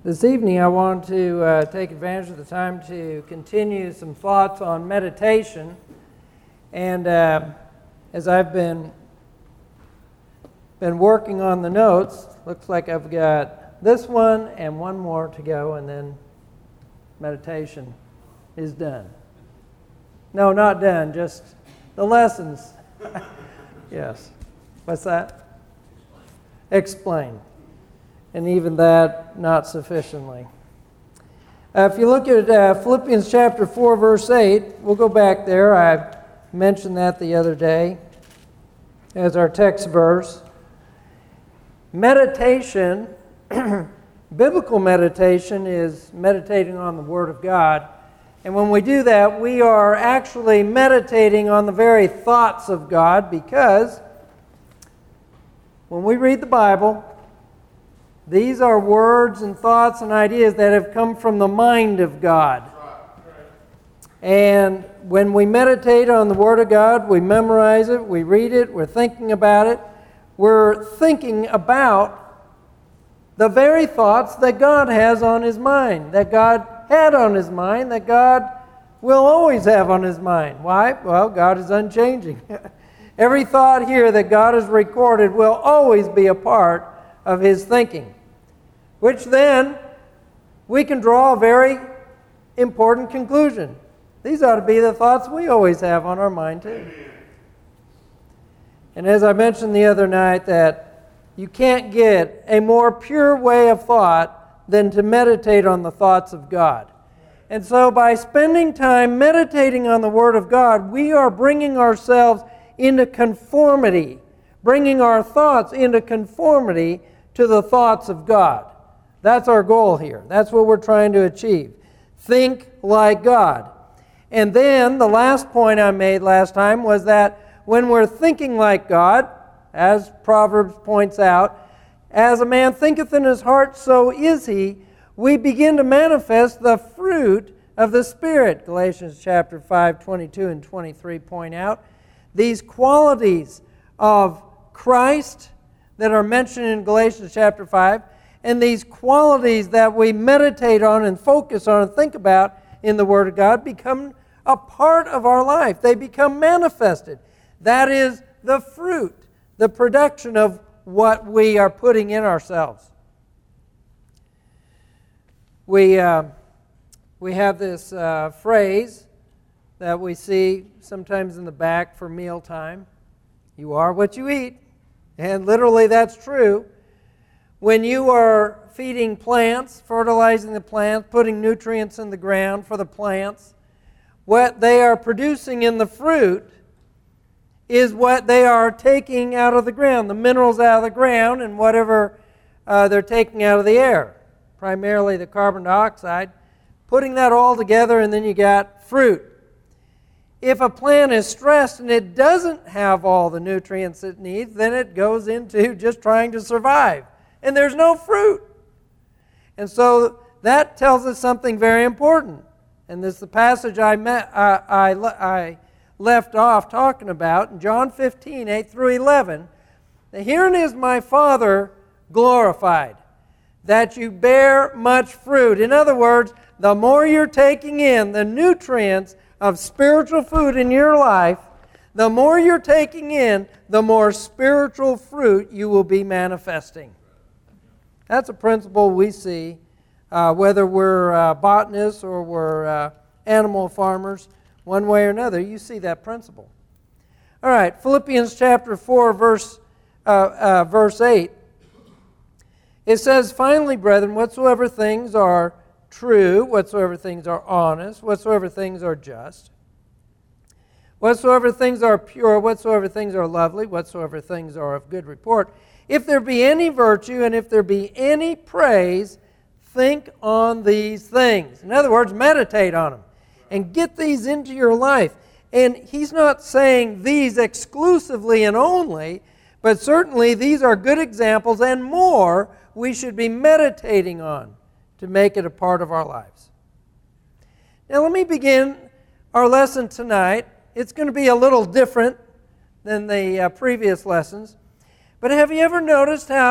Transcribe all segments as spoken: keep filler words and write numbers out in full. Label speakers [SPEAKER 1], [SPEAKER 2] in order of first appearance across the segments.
[SPEAKER 1] This evening I want to uh, take advantage of the time to continue some thoughts on meditation. And uh, as I've been been working on the notes, looks like I've got this one and one more to go, and then meditation is done. No, not done, just the lessons. Yes. What's that? Explain. And even that, not sufficiently. Uh, if you look at uh, Philippians chapter four, verse eight, we'll go back there. I mentioned that the other day as our text verse. Meditation, biblical meditation, is meditating on the Word of God. And when we do that, we are actually meditating on the very thoughts of God, because when we read the Bible, these are words and thoughts and ideas that have come from the mind of God. And when we meditate on the Word of God, we memorize it, we read it, we're thinking about it, we're thinking about the very thoughts that God has on His mind, that God had on His mind, that God will always have on His mind. Why? Well, God is unchanging. Every thought here that God has recorded will always be a part of His thinking, which then we can draw a very important conclusion. These ought to be the thoughts we always have on our mind too. And as I mentioned the other night, that you can't get a more pure way of thought than to meditate on the thoughts of God. And so by spending time meditating on the Word of God, we are bringing ourselves into conformity, bringing our thoughts into conformity to the thoughts of God. That's our goal here. That's what we're trying to achieve. Think like God. And then the last point I made last time was that when we're thinking like God, as Proverbs points out, as a man thinketh in his heart, so is he, we begin to manifest the fruit of the Spirit. Galatians chapter five, twenty-two and twenty-three point out these qualities of Christ that are mentioned in Galatians chapter five, and these qualities that we meditate on and focus on and think about in the Word of God become a part of our life. They become manifested. That is the fruit, the production of what we are putting in ourselves. We, uh, we have this uh, phrase that we see sometimes in the back for mealtime. You are what you eat. And literally that's true. When you are feeding plants, fertilizing the plants, putting nutrients in the ground for the plants, what they are producing in the fruit is what they are taking out of the ground, the minerals out of the ground and whatever uh, they're taking out of the air, primarily the carbon dioxide, putting that all together, and then you got fruit. If a plant is stressed and it doesn't have all the nutrients it needs, then it goes into just trying to survive, and there's no fruit. And so that tells us something very important. And this is the passage I, met, I, I, I left off talking about in John fifteen, eight through eleven. Herein is my Father glorified, that you bear much fruit. In other words, the more you're taking in the nutrients of spiritual food in your life, the more you're taking in, the more spiritual fruit you will be manifesting. That's a principle we see, uh, whether we're uh, botanists or we're uh, animal farmers, one way or another, you see that principle. All right, Philippians chapter four, verse, uh, uh, verse eight. It says, finally, brethren, whatsoever things are true, whatsoever things are honest, whatsoever things are just, whatsoever things are pure, whatsoever things are lovely, whatsoever things are of good report, if there be any virtue and if there be any praise, think on these things. In other words, meditate on them and get these into your life. And he's not saying these exclusively and only, but certainly these are good examples and more we should be meditating on to make it a part of our lives. Now let me begin our lesson tonight. It's going to be a little different than the uh, previous lessons. But have you ever noticed how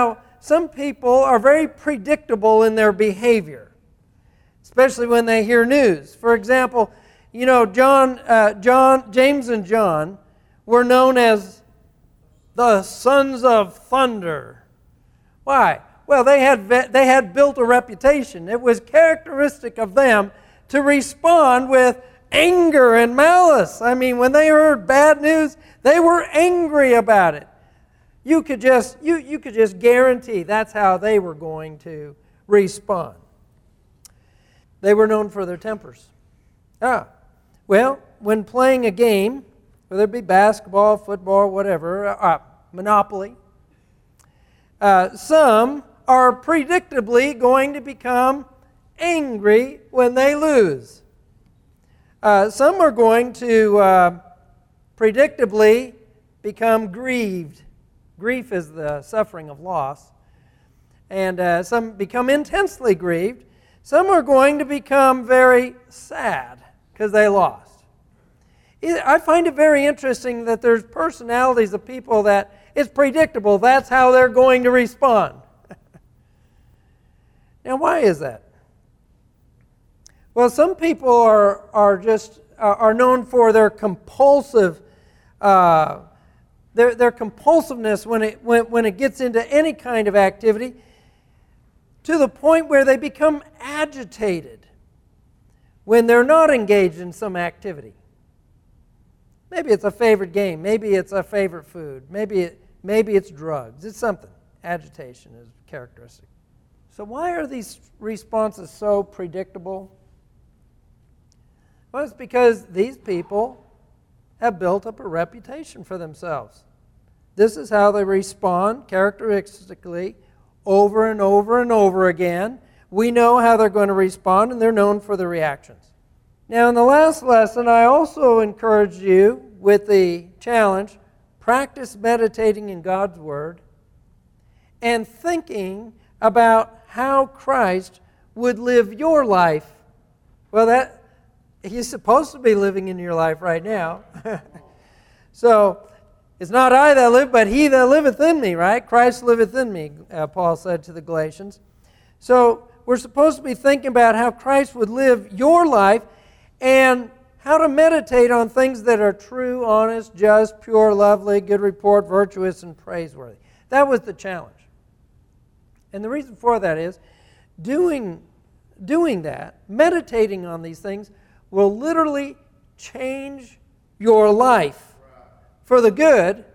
[SPEAKER 1] some people are very predictable in their behavior, especially when they hear news. For example, you know, John, uh, John, James and John were known as the sons of thunder. Why? Well, they had they had built a reputation. It was characteristic of them to respond with anger and malice. I mean, when they heard bad news, they were angry about it. You could just you, you could just guarantee that's how they were going to respond. They were known for their tempers. Ah, well, when playing a game, whether it be basketball, football, whatever, uh, Monopoly, uh, some are predictably going to become angry when they lose. Uh, some are going to uh, predictably become grieved. Grief is the suffering of loss. And uh, some become intensely grieved. Some are going to become very sad because they lost. I find it very interesting that there's personalities of people that it's predictable. That's how they're going to respond. Now, why is that? Well, some people are are just uh, are known for their compulsive uh, their their compulsiveness when it when, when it gets into any kind of activity, to the point where they become agitated when they're not engaged in some activity. Maybe it's a favorite game. Maybe it's a favorite food. Maybe it, maybe it's drugs. It's something. Agitation is characteristic. So why are these responses so predictable? Well, it's because these people have built up a reputation for themselves. This is how they respond characteristically over and over and over again. We know how they're going to respond, and they're known for their reactions. Now, in the last lesson, I also encouraged you with the challenge, practice meditating in God's Word and thinking about how Christ would live your life. Well, that He's supposed to be living in your life right now. So, it's not I that live, but He that liveth in me, right? Christ liveth in me, uh, Paul said to the Galatians. So, we're supposed to be thinking about how Christ would live your life and how to meditate on things that are true, honest, just, pure, lovely, good report, virtuous, and praiseworthy. That was the challenge. And the reason for that is doing, doing that, meditating on these things, will literally change your life for the good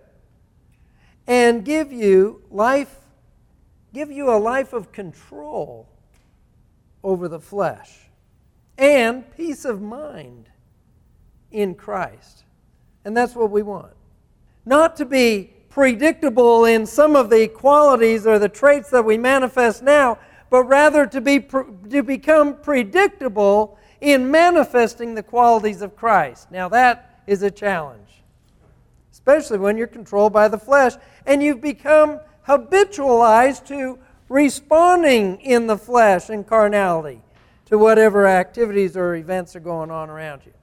[SPEAKER 1] and give you life, give you a life of control over the flesh and peace of mind in Christ. And that's what we want. Not to be predictable in some of the qualities or the traits that we manifest now, but rather to be to become predictable in manifesting the qualities of Christ. Now that is a challenge, especially when you're controlled by the flesh and you've become habitualized to responding in the flesh and carnality to whatever activities or events are going on around you.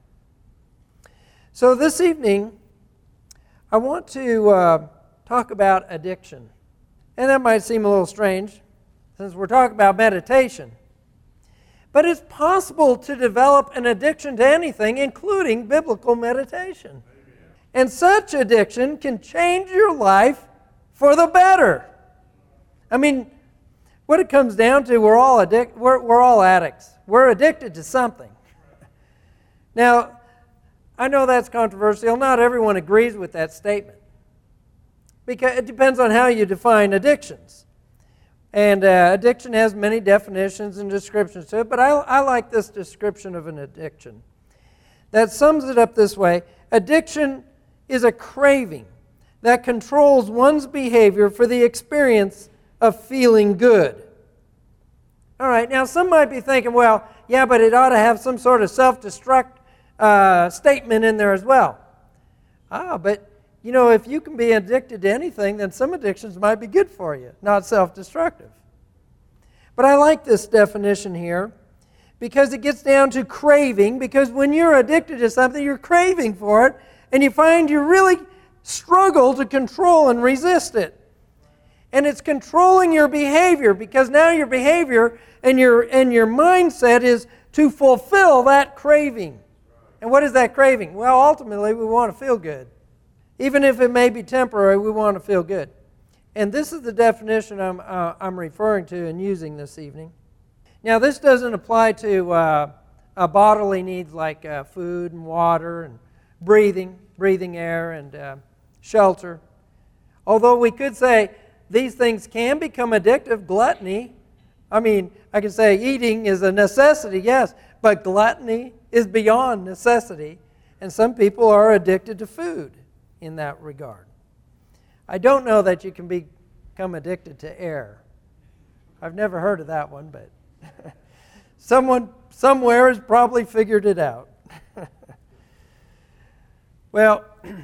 [SPEAKER 1] So this evening, I want to uh, talk about addiction. And that might seem a little strange, since we're talking about meditation. But it's possible to develop an addiction to anything, including biblical meditation. Amen. And such addiction can change your life for the better. I mean, what it comes down to, we're all addic- we're, we're all addicts. We're addicted to something. Now, I know that's controversial. Not everyone agrees with that statement, because it depends on how you define addictions. And uh, addiction has many definitions and descriptions to it, but I, I like this description of an addiction that sums it up this way. Addiction is a craving that controls one's behavior for the experience of feeling good. All right, now some might be thinking, well, yeah, but it ought to have some sort of self-destruct uh, statement in there as well. Ah, but you know, if you can be addicted to anything, then some addictions might be good for you, not self-destructive. But I like this definition here because it gets down to craving, because when you're addicted to something, you're craving for it, and you find you really struggle to control and resist it. And it's controlling your behavior, because now your behavior and your, and your mindset is to fulfill that craving. And what is that craving? Well, ultimately, we want to feel good. Even if it may be temporary, we want to feel good. And this is the definition I'm, uh, I'm referring to and using this evening. Now, this doesn't apply to uh, uh, bodily needs like uh, food and water and breathing, breathing air and uh, shelter. Although we could say these things can become addictive. Gluttony, I mean, I could say eating is a necessity, yes, but gluttony is beyond necessity. And some people are addicted to food in that regard. I don't know that you can become addicted to air. I've never heard of that one, but someone somewhere has probably figured it out. Well,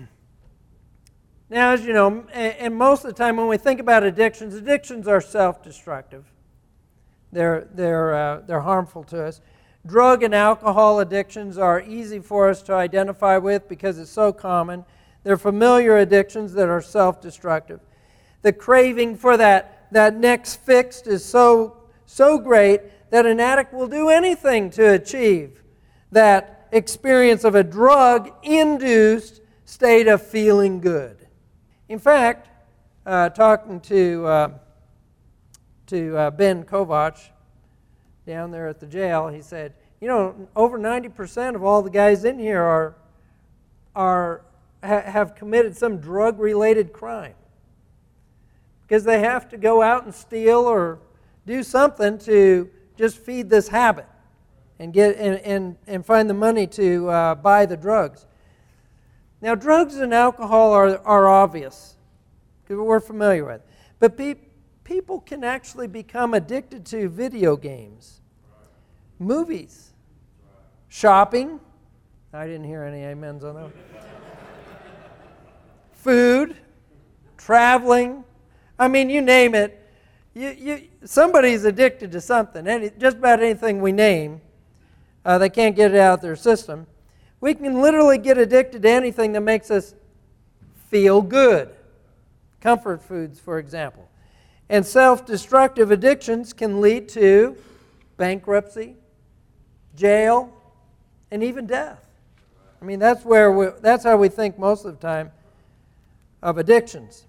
[SPEAKER 1] now, as you know, and most of the time when we think about addictions, addictions are self-destructive. They're, they're, uh, they're harmful to us. Drug and alcohol addictions are easy for us to identify with because it's so common. They're familiar addictions that are self-destructive. The craving for that, that next fix is so, so great that an addict will do anything to achieve that experience of a drug-induced state of feeling good. In fact, uh, talking to, uh, to uh, Ben Kovach down there at the jail, he said, you know, over ninety percent of all the guys in here are, are ha- have committed some drug-related crime because they have to go out and steal or do something to just feed this habit and get and, and, and find the money to uh, buy the drugs. Now, drugs and alcohol are, are obvious because we're familiar with. But pe- people can actually become addicted to video games, movies, shopping. I didn't hear any amens on that. Food, traveling. I mean, you name it. You, you, somebody's addicted to something. Any, just about anything we name, uh, they can't get it out of their system. We can literally get addicted to anything that makes us feel good. Comfort foods, for example. And self-destructive addictions can lead to bankruptcy, jail, and even death. I mean, that's where we, that's how we think most of the time of addictions.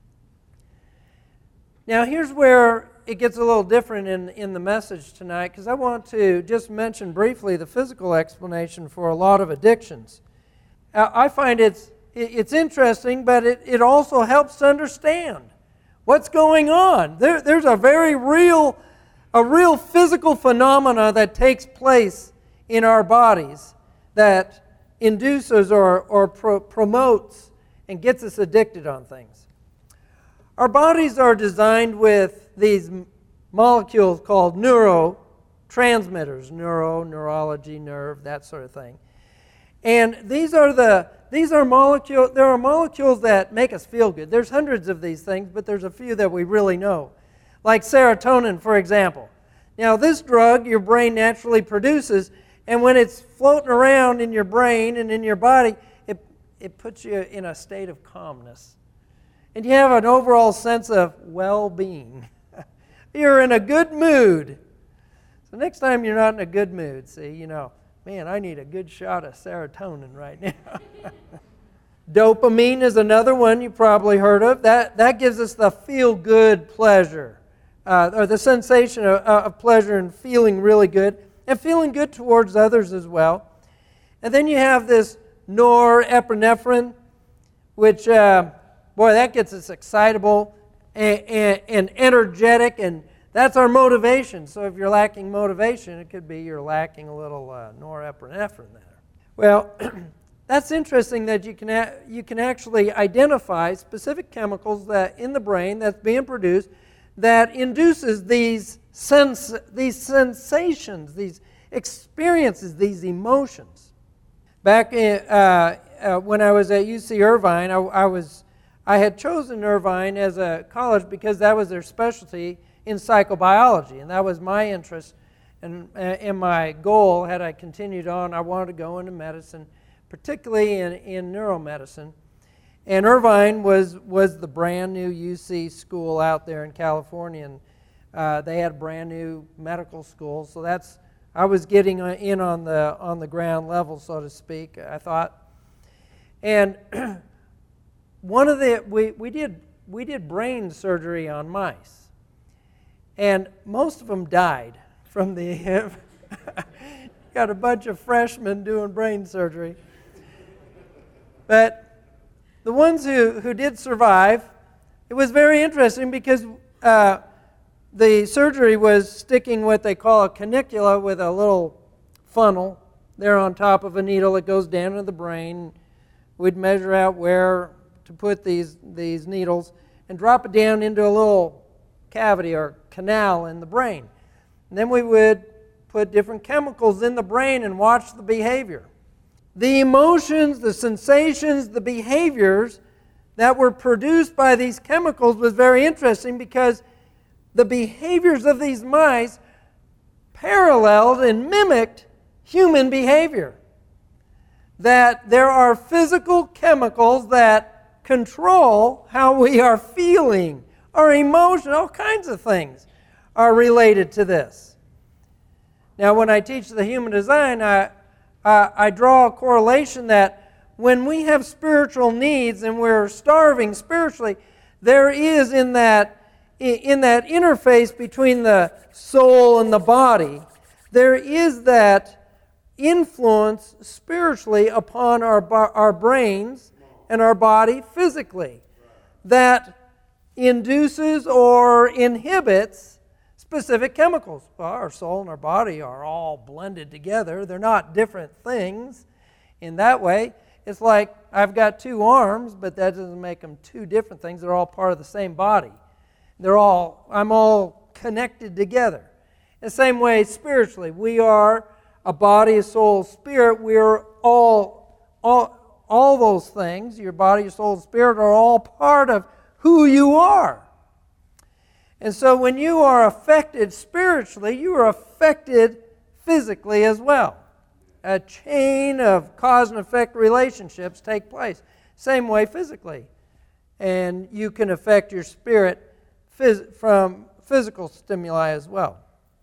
[SPEAKER 1] Now, here's where it gets a little different in, in the message tonight, because I want to just mention briefly the physical explanation for a lot of addictions. Uh, I find it's, it's interesting, but it, it also helps to understand what's going on. There, there's a very real, a real physical phenomena that takes place in our bodies that induces or, or pro- promotes and gets us addicted on things. Our bodies are designed with these molecules called neurotransmitters, neuro, neurology, nerve, that sort of thing. And these are the these are molecules. There are molecules that make us feel good. There's hundreds of these things, but there's a few that we really know, like serotonin, for example. Now, this drug your brain naturally produces, and when it's floating around in your brain and in your body, it it puts you in a state of calmness. And you have an overall sense of well-being. You're in a good mood. So next time you're not in a good mood, see, you know, man, I need a good shot of serotonin right now. Dopamine is another one you probably heard of. That, that gives us the feel-good pleasure, uh, or the sensation of, of pleasure and feeling really good, and feeling good towards others as well. And then you have this norepinephrine, which... Uh, Boy, that gets us excitable and, and, and energetic, and that's our motivation. So if you're lacking motivation, it could be you're lacking a little uh, norepinephrine there. Well, that's interesting that you can a- you can actually identify specific chemicals that in the brain that's being produced that induces these sens- these sensations, these experiences, these emotions. Back in, uh, uh, when I was at U C Irvine, I, I was I had chosen Irvine as a college because that was their specialty in psychobiology, and that was my interest and, and my goal. Had I continued on, I wanted to go into medicine, particularly in, in neuromedicine. And Irvine was, was the brand new U C school out there in California, and uh, they had a brand new medical school. So that's I was getting in on the on the ground level, so to speak, I thought. And one of the we, we did we did brain surgery on mice, and most of them died from the. Got a bunch of freshmen doing brain surgery, but the ones who, who did survive, it was very interesting because uh, the surgery was sticking what they call a canicula with a little funnel there on top of a needle that goes down into the brain. We'd measure out where to put these, these needles and drop it down into a little cavity or canal in the brain. And then we would put different chemicals in the brain and watch the behavior. The emotions, the sensations, the behaviors that were produced by these chemicals was very interesting because the behaviors of these mice paralleled and mimicked human behavior. That there are physical chemicals that control how we are feeling, our emotion, all kinds of things are related to this. Now, when I teach the human design, I Uh, I draw a correlation that when we have spiritual needs and we're starving spiritually, there is in that in that interface between the soul and the body, there is that influence spiritually upon our our brains and our body physically that induces or inhibits specific chemicals. Well, our soul and our body are all blended together. They're not different things in that way. It's like I've got two arms, but that doesn't make them two different things. They're all part of the same body. They're all, I'm all connected together. In the same way, spiritually, we are a body, a soul, spirit. We're all, all, all those things, your body, your soul, spirit, are all part of who you are. And so when you are affected spiritually, you are affected physically as well. A chain of cause and effect relationships take place. Same way physically. And you can affect your spirit phys- from physical stimuli as well.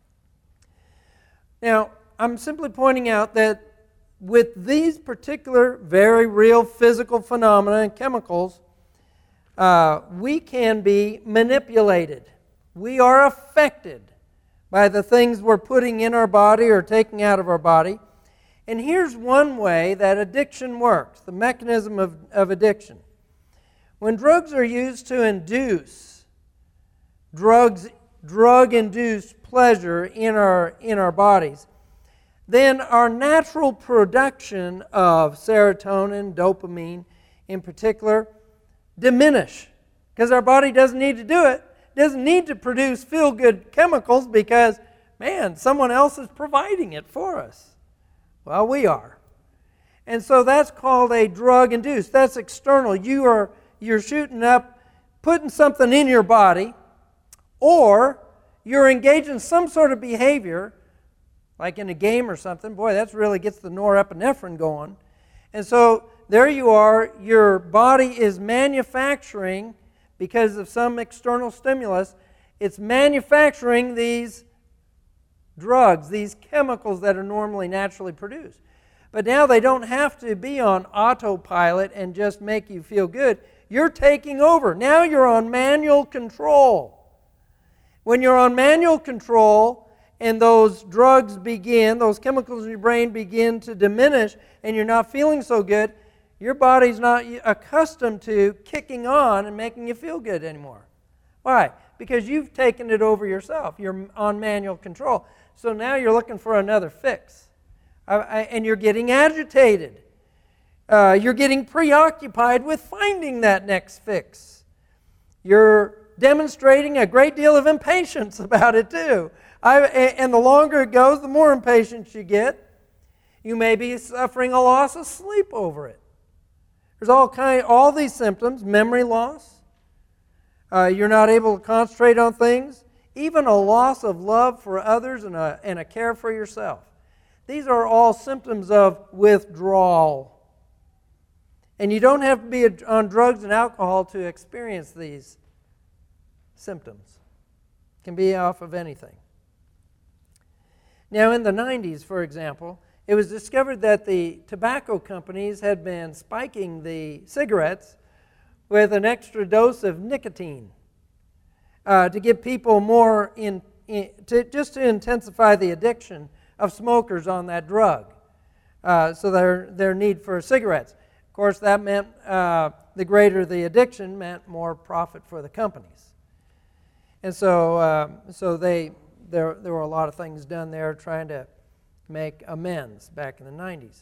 [SPEAKER 1] Now, I'm simply pointing out that with these particular very real physical phenomena and chemicals, uh, we can be manipulated. We are affected by the things we're putting in our body or taking out of our body. And here's one way that addiction works, the mechanism of, of addiction. When drugs are used to induce drugs, drug-induced pleasure in our, in our bodies, then our natural production of serotonin, dopamine in particular, diminish because our body doesn't need to do it. Doesn't need to produce feel-good chemicals because, man, someone else is providing it for us. Well, we are. And so that's called a drug-induced. That's external. You are, you're shooting up, putting something in your body, or you're engaged in some sort of behavior, like in a game or something. Boy, that really gets the norepinephrine going. And so there you are. Your body is manufacturing, because of some external stimulus, it's manufacturing these drugs, these chemicals that are normally naturally produced. But now they don't have to be on autopilot and just make you feel good. You're taking over. Now you're on manual control. When you're on manual control and those drugs begin, those chemicals in your brain begin to diminish and you're not feeling so good, your body's not accustomed to kicking on and making you feel good anymore. Why? Because you've taken it over yourself. You're on manual control. So now you're looking for another fix. And you're getting agitated. Uh, you're getting preoccupied with finding that next fix. You're demonstrating a great deal of impatience about it too. I, and the longer it goes, the more impatient you get. You may be suffering a loss of sleep over it. There's all kind, all these symptoms, memory loss. Uh, you're not able to concentrate on things. Even a loss of love for others and a, and a care for yourself. These are all symptoms of withdrawal. And you don't have to be on drugs and alcohol to experience these symptoms. It can be off of anything. Now, in the nineties, for example, it was discovered that the tobacco companies had been spiking the cigarettes with an extra dose of nicotine uh, to give people more, in, in to, just to intensify the addiction of smokers on that drug. Uh, so their, their need for cigarettes. Of course, that meant uh, the greater the addiction meant more profit for the companies. And so, uh, so they there there were a lot of things done there trying to make amends back in the nineties.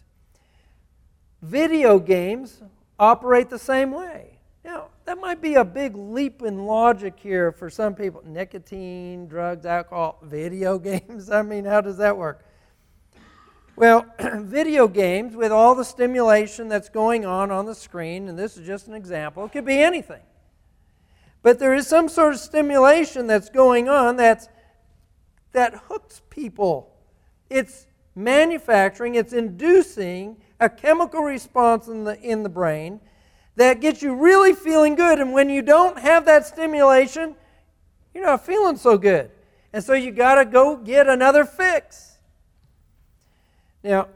[SPEAKER 1] Video games operate the same way. Now, that might be a big leap in logic here for some people. Nicotine, drugs, alcohol, video games. I mean, how does that work? Well, video games, with all the stimulation that's going on on the screen, and this is just an example, it could be anything. But there is some sort of stimulation that's going on that's, that hooks people. It's manufacturing, it's inducing a chemical response in the, in the brain that gets you really feeling good. And when you don't have that stimulation, you're not feeling so good. And so you got to go get another fix. Now,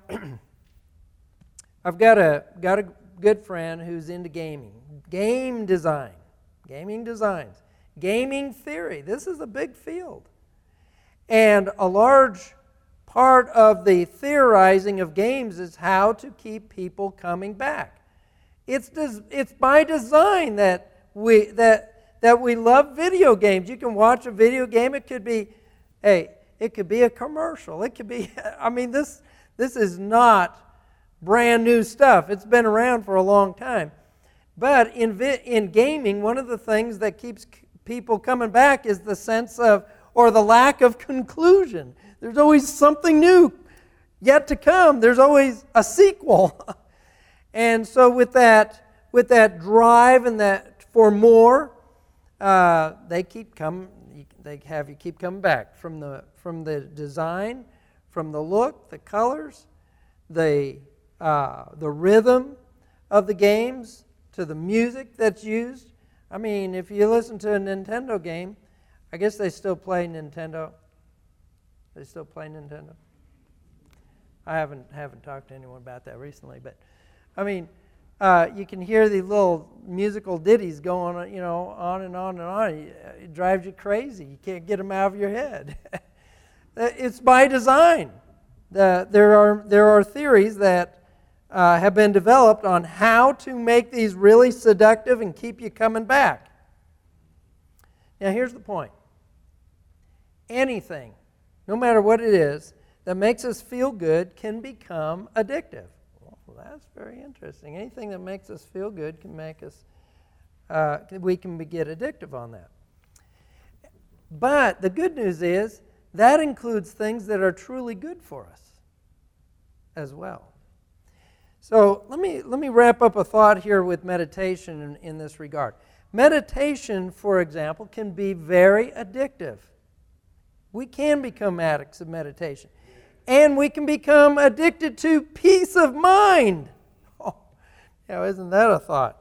[SPEAKER 1] I've got a got a good friend who's into gaming, game design, gaming designs, gaming theory. This is a big field. And a large part of the theorizing of games is how to keep people coming back. It's des- it's by design that we that that we love video games. You can watch a video game. It could be, hey, it could be a commercial. It could be, I mean, this. This is not brand new stuff. It's been around for a long time. But in vi- in gaming, one of the things that keeps c- people coming back is the sense of, or the lack of conclusion. There's always something new yet to come. There's always a sequel. And so with that, with that drive and that for more, uh, they keep coming. They have you keep coming back from the from the design. From the look, the colors, the uh, the rhythm of the games, to the music that's used. I mean, if you listen to a Nintendo game, I guess they still play Nintendo. They still play Nintendo. I haven't haven't talked to anyone about that recently, but I mean, uh, you can hear the little musical ditties going, you know, on and on and on. It drives you crazy. You can't get them out of your head. It's by design. The, there are there are theories that uh, have been developed on how to make these really seductive and keep you coming back. Now, here's the point. Anything, no matter what it is, that makes us feel good can become addictive. Well, that's very interesting. Anything that makes us feel good can make us, uh, we can get addictive on that. But the good news is, that includes things that are truly good for us as well. So let me let me wrap up a thought here with meditation in, in this regard. Meditation, for example, can be very addictive. We can become addicts of meditation. And we can become addicted to peace of mind. Oh, now isn't that a thought?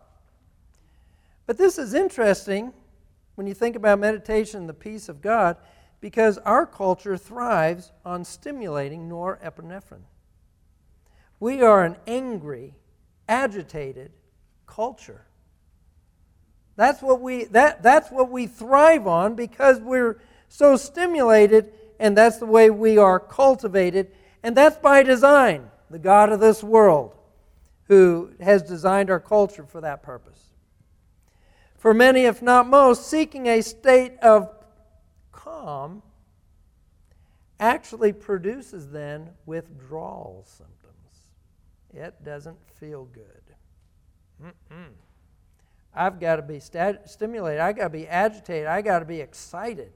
[SPEAKER 1] But this is interesting when you think about meditation and the peace of God, because our culture thrives on stimulating norepinephrine. We are an angry, agitated culture. That's what we that that's what we thrive on because we're so stimulated, and that's the way we are cultivated, and that's by design. The God of this world, who has designed our culture for that purpose. For many, if not most, seeking a state of calm actually produces then withdrawal symptoms. It doesn't feel good. Mm-mm. I've got to be st- stimulated. I've got to be agitated. I've got to be excited.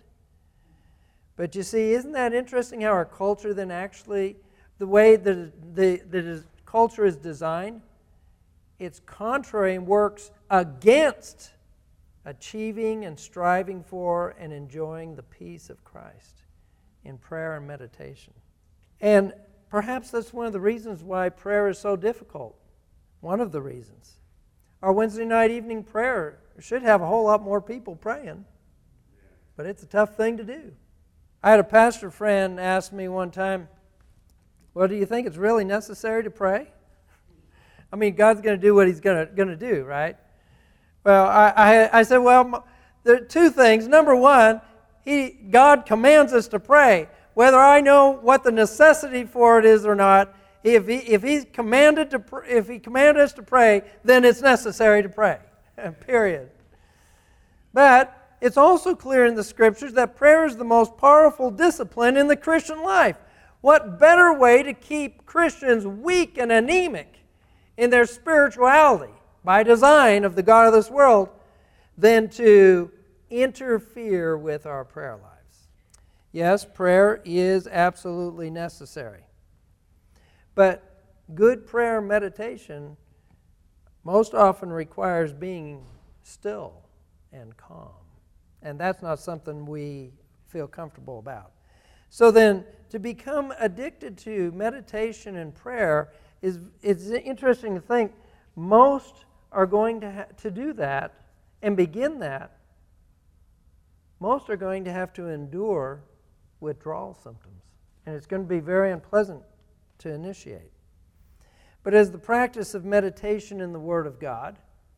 [SPEAKER 1] But you see, isn't that interesting how our culture then actually, the way that the, the culture is designed, it's contrary and works against achieving and striving for and enjoying the peace of Christ in prayer and meditation. And perhaps that's one of the reasons why prayer is so difficult. One of the reasons. Our Wednesday night evening prayer should have a whole lot more people praying, but it's a tough thing to do. I had a pastor friend ask me one time, well, do you think it's really necessary to pray? I mean, God's going to do what he's going to, going to do, right? Well, I, I, I said, well, there are two things. Number one, he, God commands us to pray. Whether I know what the necessity for it is or not, if he, if he's commanded to, if he commanded us to pray, then it's necessary to pray, period. But it's also clear in the Scriptures that prayer is the most powerful discipline in the Christian life. What better way to keep Christians weak and anemic in their spirituality by design of the God of this world than to interfere with our prayer lives? Yes, prayer is absolutely necessary. But good prayer meditation most often requires being still and calm. And that's not something we feel comfortable about. So then, to become addicted to meditation and prayer is it's interesting to think most are going to ha- to do that and begin that. Most are going to have to endure withdrawal symptoms, and it's going to be very unpleasant to initiate. But as the practice of meditation in the Word of God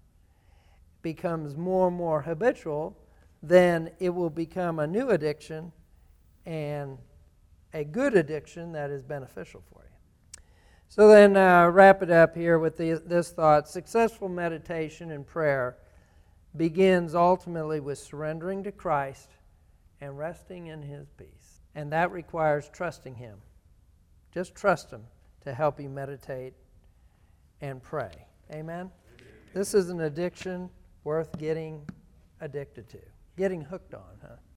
[SPEAKER 1] becomes more and more habitual, then it will become a new addiction and a good addiction that is beneficial for you. So then uh, wrap it up here with the, this thought. Successful meditation and prayer begins ultimately with surrendering to Christ and resting in His peace. And that requires trusting Him. Just trust Him to help you meditate and pray. Amen? Amen. This is an addiction worth getting addicted to. Getting hooked on, huh?